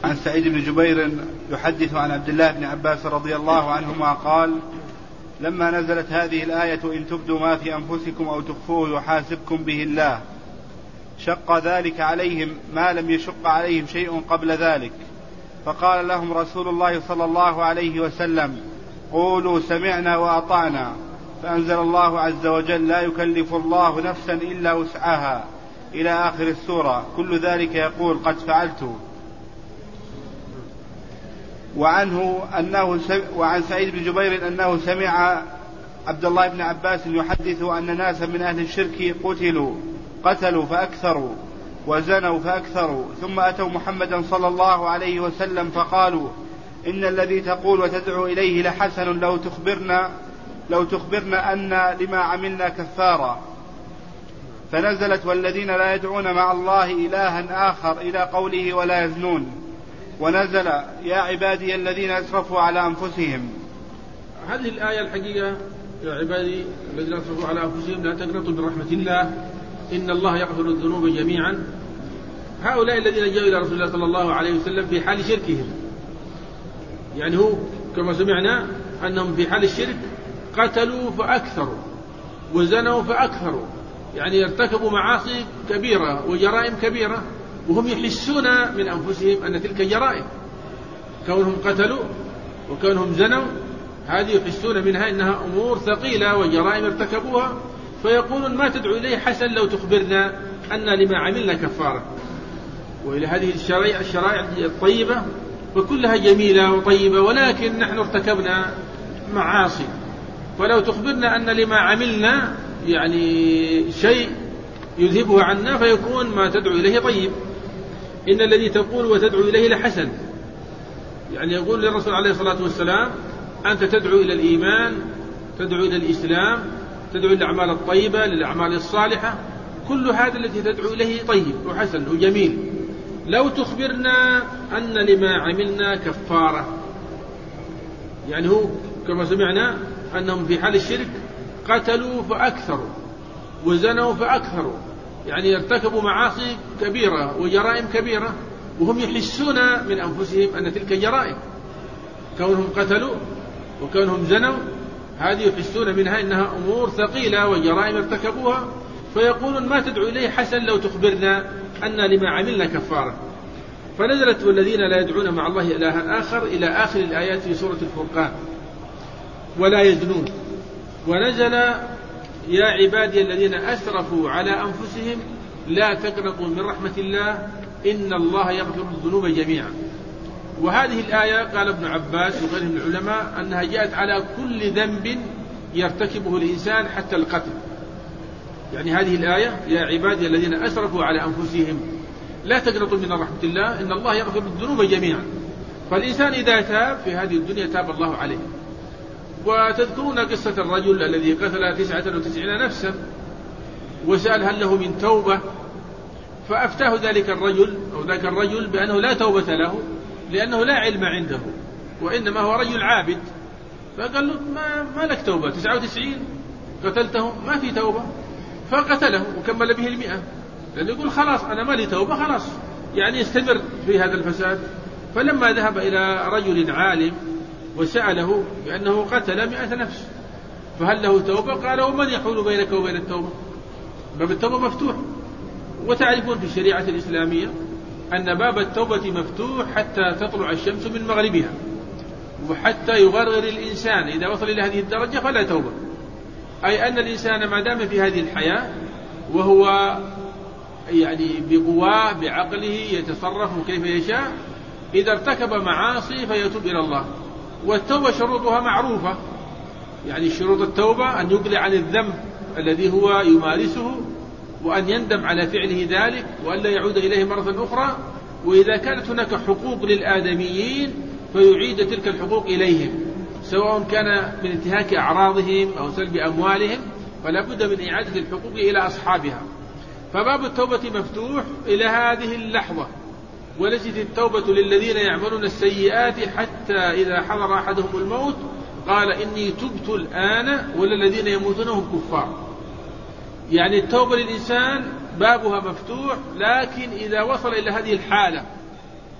عن سعيد بن جبير يحدث عن عبد الله بن عباس رضي الله عنهما قال: لما نزلت هذه الآية إن تبدوا ما في أنفسكم أو تخفوه يحاسبكم به الله، شق ذلك عليهم ما لم يشق عليهم شيء قبل ذلك، فقال لهم رسول الله صلى الله عليه وسلم: قولوا سمعنا وأطعنا. فأنزل الله عز وجل: لا يكلف الله نفسا إلا وسعها، إلى آخر السورة. كل ذلك يقول: قد فعلت. وعن سعيد بن جبير أنه سمع عبد الله بن عباس يحدث أن ناسا من أهل الشرك قتلوا فأكثروا وزنوا فأكثروا، ثم أتوا محمدا صلى الله عليه وسلم فقالوا: إن الذي تقول وتدعو إليه لحسن، لو تخبرنا أن لما عملنا كفارا. فنزلت: والذين لا يدعون مع الله إلها آخر، إلى قوله: ولا يزنون. ونزل: يا عبادي الذين أسرفوا على أنفسهم. هذه الآية الحقيقة: يا عبادي الذين أسرفوا على أنفسهم لا تقنطوا من رحمة الله إن الله يغفر الذنوب جميعا. هؤلاء الذين جاءوا إلى رسول الله صلى الله عليه وسلم في حال شركهم، يعني هو كما سمعنا أنهم في حال الشرك قتلوا فأكثروا وزنوا فأكثروا، يعني ارتكبوا معاصي كبيرة وجرائم كبيرة، وهم يحسون من أنفسهم أن تلك جرائم، كونهم قتلوا وكونهم زنوا هذه يحسون منها أنها أمور ثقيلة وجرائم ارتكبوها، فيقولون: ما تدعو إليه حسن لو تخبرنا أن لما عملنا كفارة. وإلى هذه الشرائع الطيبة فكلها جميلة وطيبة، ولكن نحن ارتكبنا معاصي، فلو تخبرنا أن لما عملنا يعني شيء يذهبه عنا فيكون ما تدعو إليه طيب. إن الذي تقول وتدعو إليه لحسن، يعني يقول للرسول عليه الصلاة والسلام: أنت تدعو إلى الإيمان، تدعو إلى الإسلام، تدعو إلى الأعمال الطيبة، للأعمال الصالحة، كل هذا الذي تدعو إليه طيب وحسن وجميل. لو تخبرنا أن لما عملنا كفارة، يعني هو كما سمعنا أنهم في حال الشرك قتلوا فأكثروا وزنوا فأكثروا، يعني ارتكبوا معاصي كبيرة وجرائم كبيرة، وهم يحسون من أنفسهم أن تلك جرائم، كونهم قتلوا وكونهم زنوا هذه يحسون منها أنها أمور ثقيلة وجرائم ارتكبوها، فيقولون: ما تدعو إليه حسن لو تخبرنا أن لما عملنا كفارة. فنزلت: والذين لا يدعون مع الله إلها آخر، إلى آخر الآيات في سورة الفرقان: ولا يزنون. ونزل: يا عبادي الذين أسرفوا على أنفسهم لا تقنطوا من رحمة الله إن الله يغفر الذنوب جميعا. وهذه الآية قال ابن عباس وغيره من العلماء أنها جاءت على كل ذنب يرتكبه الإنسان حتى القتل. يعني هذه الآية: يا عبادي الذين أسرفوا على أنفسهم لا تقنطوا من رحمة الله إن الله يغفر الذنوب جميعا. فالإنسان إذا تاب في هذه الدنيا تاب الله عليه. وتذكرون قصة الرجل الذي قتل 99 نفسا وسأل: هل له من توبة؟ فأفتاه ذلك الرجل بأنه لا توبة له، لأنه لا علم عنده، وإنما هو رجل عابد. فقال له: ما لك توبة؟ 99 قتلتهم ما في توبة. فقتله وكمل به 100، لأنه يقول: خلاص أنا ما لي توبة، خلاص يعني يستمر في هذا الفساد. فلما ذهب إلى رجل عالم وسأله بأنه قتل 100 نفس فهل له توبة؟ قال: ومن يحول بينك وبين التوبة؟ باب التوبة مفتوح. وتعرفون في الشريعة الإسلامية أن باب التوبة مفتوح حتى تطلع الشمس من مغربها، وحتى يغرغر الإنسان إذا وصل إلى هذه الدرجة فلا توبة. أي أن الإنسان ما دام في هذه الحياة وهو يعني بقواه بعقله يتصرف كيف يشاء، إذا ارتكب معاصي فيتوب إلى الله. والتوبة شروطها معروفة، يعني شروط التوبة أن يقلع عن الذنب الذي هو يمارسه، وأن يندم على فعله ذلك، وأن لا يعود إليه مرة أخرى. وإذا كانت هناك حقوق للآدميين فيعيد تلك الحقوق إليهم، سواء كان من انتهاك أعراضهم أو سلب أموالهم، فلا بد من إعادة الحقوق إلى أصحابها. فباب التوبة مفتوح إلى هذه اللحظة. وليست التوبة للذين يعملون السيئات حتى إذا حضر أحدهم الموت قال: إني تبت الآن، ولا الذين يموتون هم كفار. يعني التوبة للإنسان بابها مفتوح، لكن إذا وصل إلى هذه الحالة،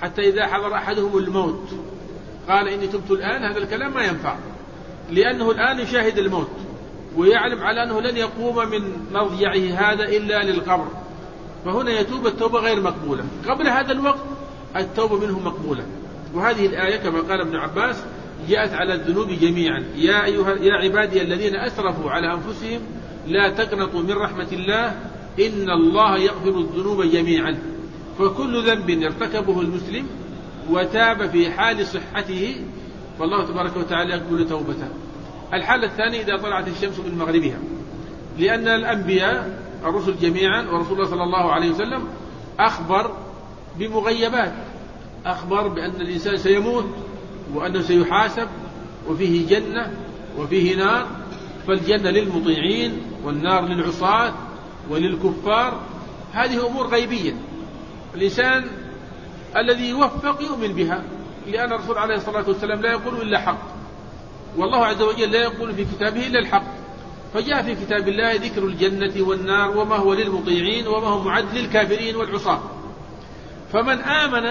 حتى إذا حضر أحدهم الموت قال إني تبت الآن، هذا الكلام ما ينفع، لأنه الآن يشاهد الموت ويعلم على أنه لن يقوم من مرجعه هذا إلا للقبر، فهنا يتوب التوبة غير مقبولة. قبل هذا الوقت التوبة منه مقبولة. وهذه الآية كما قال ابن عباس جاءت على الذنوب جميعا. يا عبادي الذين أسرفوا على أنفسهم لا تقنطوا من رحمة الله إن الله يغفر الذنوب جميعا. فكل ذنب ارتكبه المسلم وتاب في حال صحته فالله تبارك وتعالى يقبل توبته. الحالة الثانية إذا طلعت الشمس من مغربها، لأن الأنبياء الرسل جميعا ورسول الله صلى الله عليه وسلم أخبر بمغيبات، أخبر بأن الإنسان سيموت وأنه سيحاسب وفيه جنة وفيه نار، فالجنة للمطيعين والنار للعصاة وللكفار. هذه أمور غيبية الإنسان الذي يوفق يؤمن بها، لأن الرسول عليه الصلاة والسلام لا يقول إلا حق، والله عز وجل لا يقول في كتابه إلا الحق، فجاء في كتاب الله ذكر الجنة والنار وما هو للمطيعين وما هو معد للكافرين والعصاة. فمن آمن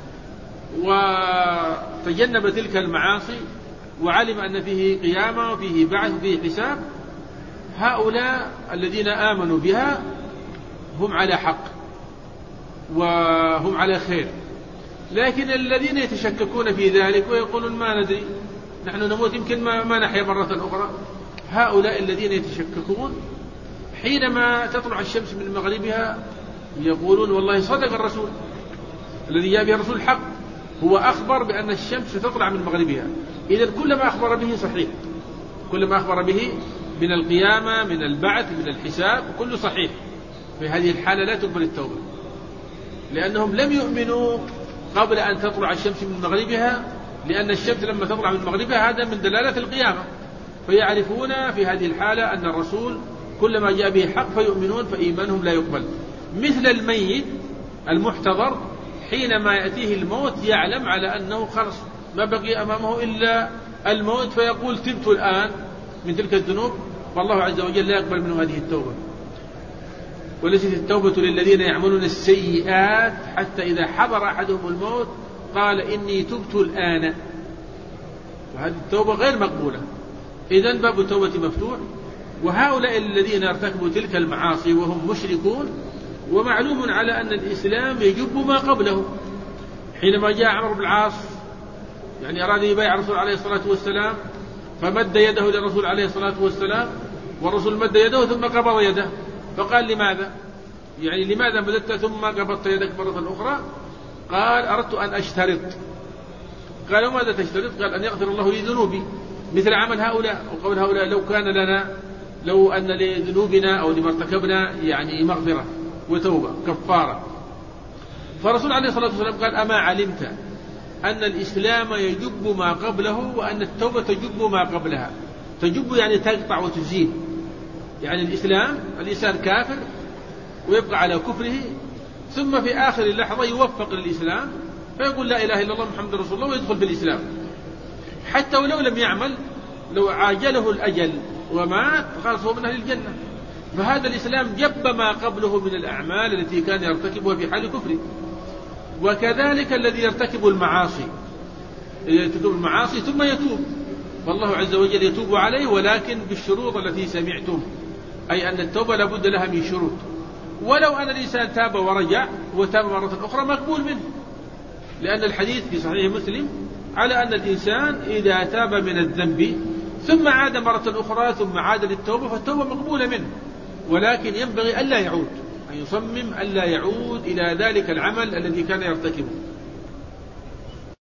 وتجنب تلك المعاصي وعلم أن فيه قيامة وفيه بعث وفيه حساب، هؤلاء الذين آمنوا بها هم على حق وهم على خير. لكن الذين يتشككون في ذلك ويقولون ما ندري نحن نموت يمكن ما نحيا مرة أخرى، هؤلاء الذين يتشككون حينما تطلع الشمس من مغربها يقولون والله صدق الرسول الذي جاء به الرسول حق، هو أخبر بأن الشمس تطلع من مغربها، إذن كل ما أخبر به صحيح، كل ما أخبر به من القيامة من البعث من الحساب كله صحيح. في هذه الحالة لا تقبل التوبة، لأنهم لم يؤمنوا قبل أن تطلع الشمس من مغربها، لأن الشمس لما تطلع من مغربها هذا من دلالة القيامة، فيعرفون في هذه الحالة أن الرسول كل ما جاء به حق فيؤمنون، فإيمانهم لا يقبل. مثل الميت المحتضر حينما يأتيه الموت يعلم على أنه خلص ما بقي أمامه إلا الموت، فيقول تبت الآن من تلك الذنوب، والله عز وجل لا يقبل منه هذه التوبة. وليست التوبة للذين يعملون السيئات حتى إذا حضر أحدهم الموت قال إني تبت الآن، وهذه التوبة غير مقبولة. إذن باب التوبة مفتوح. وهؤلاء الذين ارتكبوا تلك المعاصي وهم مشركون، ومعلوم على أن الإسلام يجب ما قبله. حينما جاء عمرو بن العاص يعني أراد يبايع الرسول عليه الصلاة والسلام، فمد يده للرسول عليه الصلاة والسلام، والرسول مد يده ثم قبض يده، فقال لماذا؟ يعني لماذا مددت ثم قبضت يدك مرة أخرى؟ قال أردت أن أشترط. قال وماذا تشترط؟ قال أن يغفر الله لي ذنوبي مثل عمل هؤلاء، وقول هؤلاء لو كان لنا لو أن لذنوبنا أو لما ارتكبنا يعني مغفرة وتوبة كفارة. فالرسول عليه الصلاة والسلام قال أما علمت أن الإسلام يجب ما قبله وأن التوبة تجب ما قبلها؟ تجب يعني تقطع وتزيل، يعني الإنسان كافر ويبقى على كفره، ثم في آخر اللحظة يوفق للإسلام فيقول لا إله إلا الله محمد رسول الله ويدخل في الإسلام، حتى ولو لم يعمل، لو عاجله الأجل ومات خلاص هو من أهل الجنة. فهذا الإسلام جب ما قبله من الأعمال التي كان يرتكبها في حال كفره. وكذلك الذي يرتكب المعاصي ثم يتوب، والله عز وجل يتوب عليه ولكن بالشروط التي سمعتم، أي أن التوبة لابد لها من شروط. ولو أن الإنسان تاب ورجع وتاب مرة أخرى مقبول منه، لأن الحديث في صحيح مسلم على أن الإنسان إذا تاب من الذنب ثم عاد مرة أخرى ثم عاد للتوبة فالتوبة مقبولة منه، ولكن ينبغي ألا يعود، أن يصمم ألا يعود إلى ذلك العمل الذي كان يرتكبه.